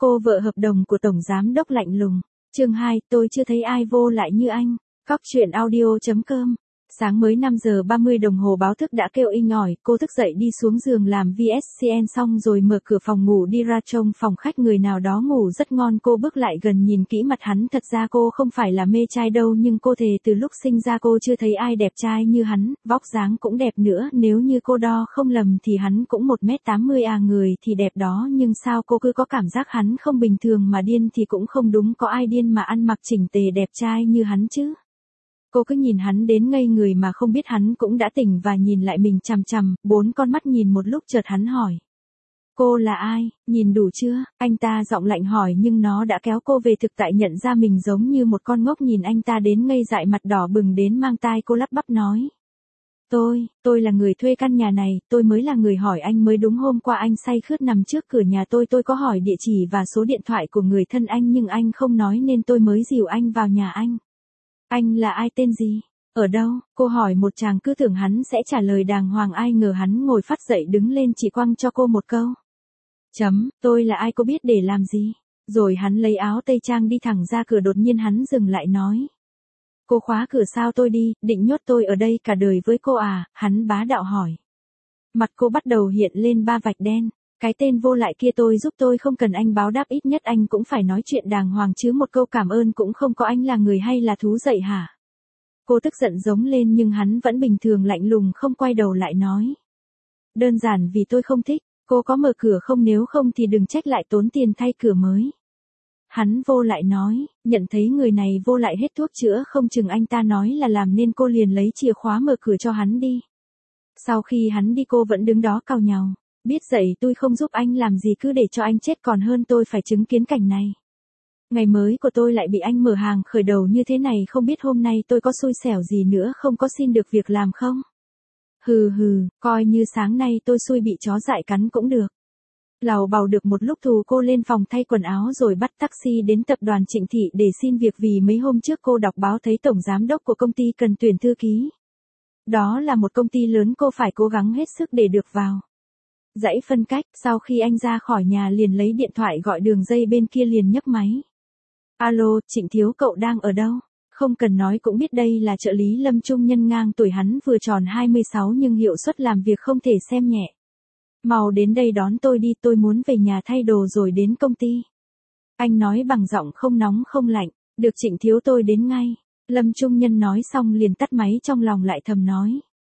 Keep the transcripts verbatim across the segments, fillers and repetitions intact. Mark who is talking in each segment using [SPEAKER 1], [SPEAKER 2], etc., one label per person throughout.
[SPEAKER 1] Cô vợ hợp đồng của tổng giám đốc lạnh lùng. Chương hai, tôi chưa thấy ai vô lại như anh. Cóc truyện audio chấm com. Sáng mới năm giờ ba mươi đồng hồ báo thức đã kêu inh ỏi, cô thức dậy đi xuống giường làm vê ét xê en xong rồi mở cửa phòng ngủ đi ra trông phòng khách người nào đó ngủ rất ngon. Cô bước lại gần nhìn kỹ mặt hắn, thật ra cô không phải là mê trai đâu, nhưng cô thề từ lúc sinh ra cô chưa thấy ai đẹp trai như hắn, vóc dáng cũng đẹp nữa, nếu như cô đo không lầm thì hắn cũng một mét tám mươi à, người thì đẹp đó nhưng sao cô cứ có cảm giác hắn không bình thường, mà điên thì cũng không đúng, có ai điên mà ăn mặc chỉnh tề đẹp trai như hắn chứ. Cô cứ nhìn hắn đến ngây người mà không biết hắn cũng đã tỉnh và nhìn lại mình chằm chằm, bốn con mắt nhìn một lúc chợt hắn hỏi. Cô là ai, nhìn đủ chưa? Anh ta giọng lạnh hỏi nhưng nó đã kéo cô về thực tại, nhận ra mình giống như một con ngốc nhìn anh ta đến ngây dại, mặt đỏ bừng đến mang tai, cô lắp bắp nói. Tôi, tôi là người thuê căn nhà này, tôi mới là người hỏi anh mới đúng, hôm qua anh say khướt nằm trước cửa nhà tôi, tôi có hỏi địa chỉ và số điện thoại của người thân anh nhưng anh không nói nên tôi mới dìu anh vào nhà anh. Anh là ai, tên gì? Ở đâu? Cô hỏi một chàng cứ tưởng hắn sẽ trả lời đàng hoàng, ai ngờ hắn ngồi phát dậy đứng lên chỉ quăng cho cô một câu. Chấm, tôi là ai cô biết để làm gì? Rồi hắn lấy áo tây trang đi thẳng ra cửa, đột nhiên hắn dừng lại nói. Cô khóa cửa sao? Tôi đi, định nhốt tôi ở đây cả đời với cô à? Hắn bá đạo hỏi. Mặt cô bắt đầu hiện lên ba vạch đen. Cái tên vô lại kia, tôi giúp tôi không cần anh báo đáp, ít nhất anh cũng phải nói chuyện đàng hoàng chứ, một câu cảm ơn cũng không có. Anh là người hay là thú dậy hả? Cô tức giận giống lên nhưng hắn vẫn bình thường lạnh lùng không quay đầu lại nói. Đơn giản vì tôi không thích, cô có mở cửa không, nếu không thì đừng trách lại tốn tiền thay cửa mới. Hắn vô lại nói, nhận thấy người này vô lại hết thuốc chữa, không chừng anh ta nói là làm nên cô liền lấy chìa khóa mở cửa cho hắn đi. Sau khi hắn đi cô vẫn đứng đó càu nhàu. Biết dậy tôi không giúp anh làm gì, cứ để cho anh chết còn hơn tôi phải chứng kiến cảnh này. Ngày mới của tôi lại bị anh mở hàng khởi đầu như thế này, không biết hôm nay tôi có xui xẻo gì nữa không, có xin được việc làm không? Hừ hừ, coi như sáng nay tôi xui bị chó dại cắn cũng được. Làu bàu được một lúc thù cô lên phòng thay quần áo rồi bắt taxi đến tập đoàn Trịnh Thị để xin việc, vì mấy hôm trước cô đọc báo thấy tổng giám đốc của công ty cần tuyển thư ký. Đó là một công ty lớn, cô phải cố gắng hết sức để được vào. Dãy phân cách, sau khi anh ra khỏi nhà liền lấy điện thoại gọi đường dây bên kia liền nhấc máy. Alo, Trịnh thiếu, cậu đang ở đâu? Không cần nói cũng biết đây là trợ lý Lâm trung nhân ngang tuổi, hắn vừa tròn hai mươi sáu nhưng hiệu suất làm việc không thể xem nhẹ. Mau đến đây đón tôi đi, tôi muốn về nhà thay đồ rồi đến công ty. Anh nói bằng giọng không nóng không lạnh. Được Trịnh thiếu, tôi đến ngay. Lâm trung nhân nói xong liền tắt máy, trong lòng lại thầm nói.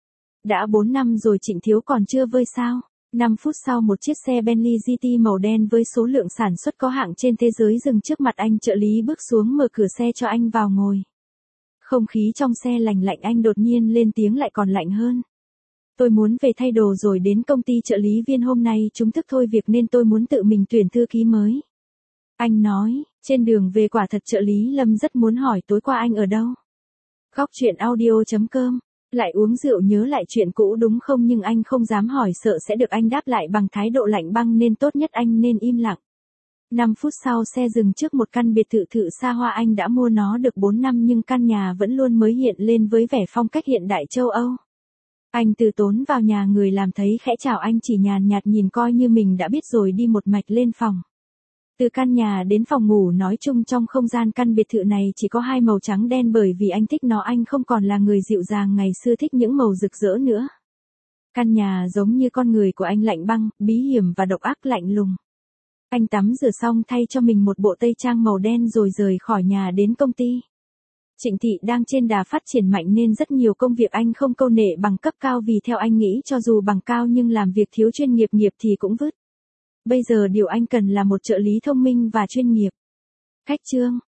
[SPEAKER 1] Đã bốn năm rồi Trịnh thiếu còn chưa vơi sao? năm phút sau một chiếc xe Bentley giê tê màu đen với số lượng sản xuất có hạng trên thế giới dừng trước mặt anh, trợ lý bước xuống mở cửa xe cho anh vào ngồi. Không khí trong xe lành lạnh, anh đột nhiên lên tiếng lại còn lạnh hơn. Tôi muốn về thay đồ rồi đến công ty, trợ lý viên hôm nay chúng thức thôi việc nên tôi muốn tự mình tuyển thư ký mới. Anh nói, trên đường về quả thật trợ lý Lâm rất muốn hỏi tối qua anh ở đâu. Cóc truyện audio chấm com. Lại uống rượu nhớ lại chuyện cũ đúng không, nhưng anh không dám hỏi, sợ sẽ được anh đáp lại bằng thái độ lạnh băng nên tốt nhất anh nên im lặng. năm phút sau xe dừng trước một căn biệt thự thự xa hoa, anh đã mua nó được bốn năm nhưng căn nhà vẫn luôn mới hiện lên với vẻ phong cách hiện đại châu Âu. Anh từ tốn vào nhà, người làm thấy khẽ chào anh chỉ nhàn nhạt nhìn coi như mình đã biết rồi đi một mạch lên phòng. Từ căn nhà đến phòng ngủ nói chung trong không gian căn biệt thự này chỉ có hai màu trắng đen, bởi vì anh thích nó, anh không còn là người dịu dàng ngày xưa thích những màu rực rỡ nữa. Căn nhà giống như con người của anh, lạnh băng, bí hiểm và độc ác lạnh lùng. Anh tắm rửa xong thay cho mình một bộ tây trang màu đen rồi rời khỏi nhà đến công ty. Trịnh Thị đang trên đà phát triển mạnh nên rất nhiều công việc anh không câu nệ bằng cấp cao, vì theo anh nghĩ cho dù bằng cao nhưng làm việc thiếu chuyên nghiệp nghiệp thì cũng vứt. Bây giờ điều anh cần là một trợ lý thông minh và chuyên nghiệp. Khách trương,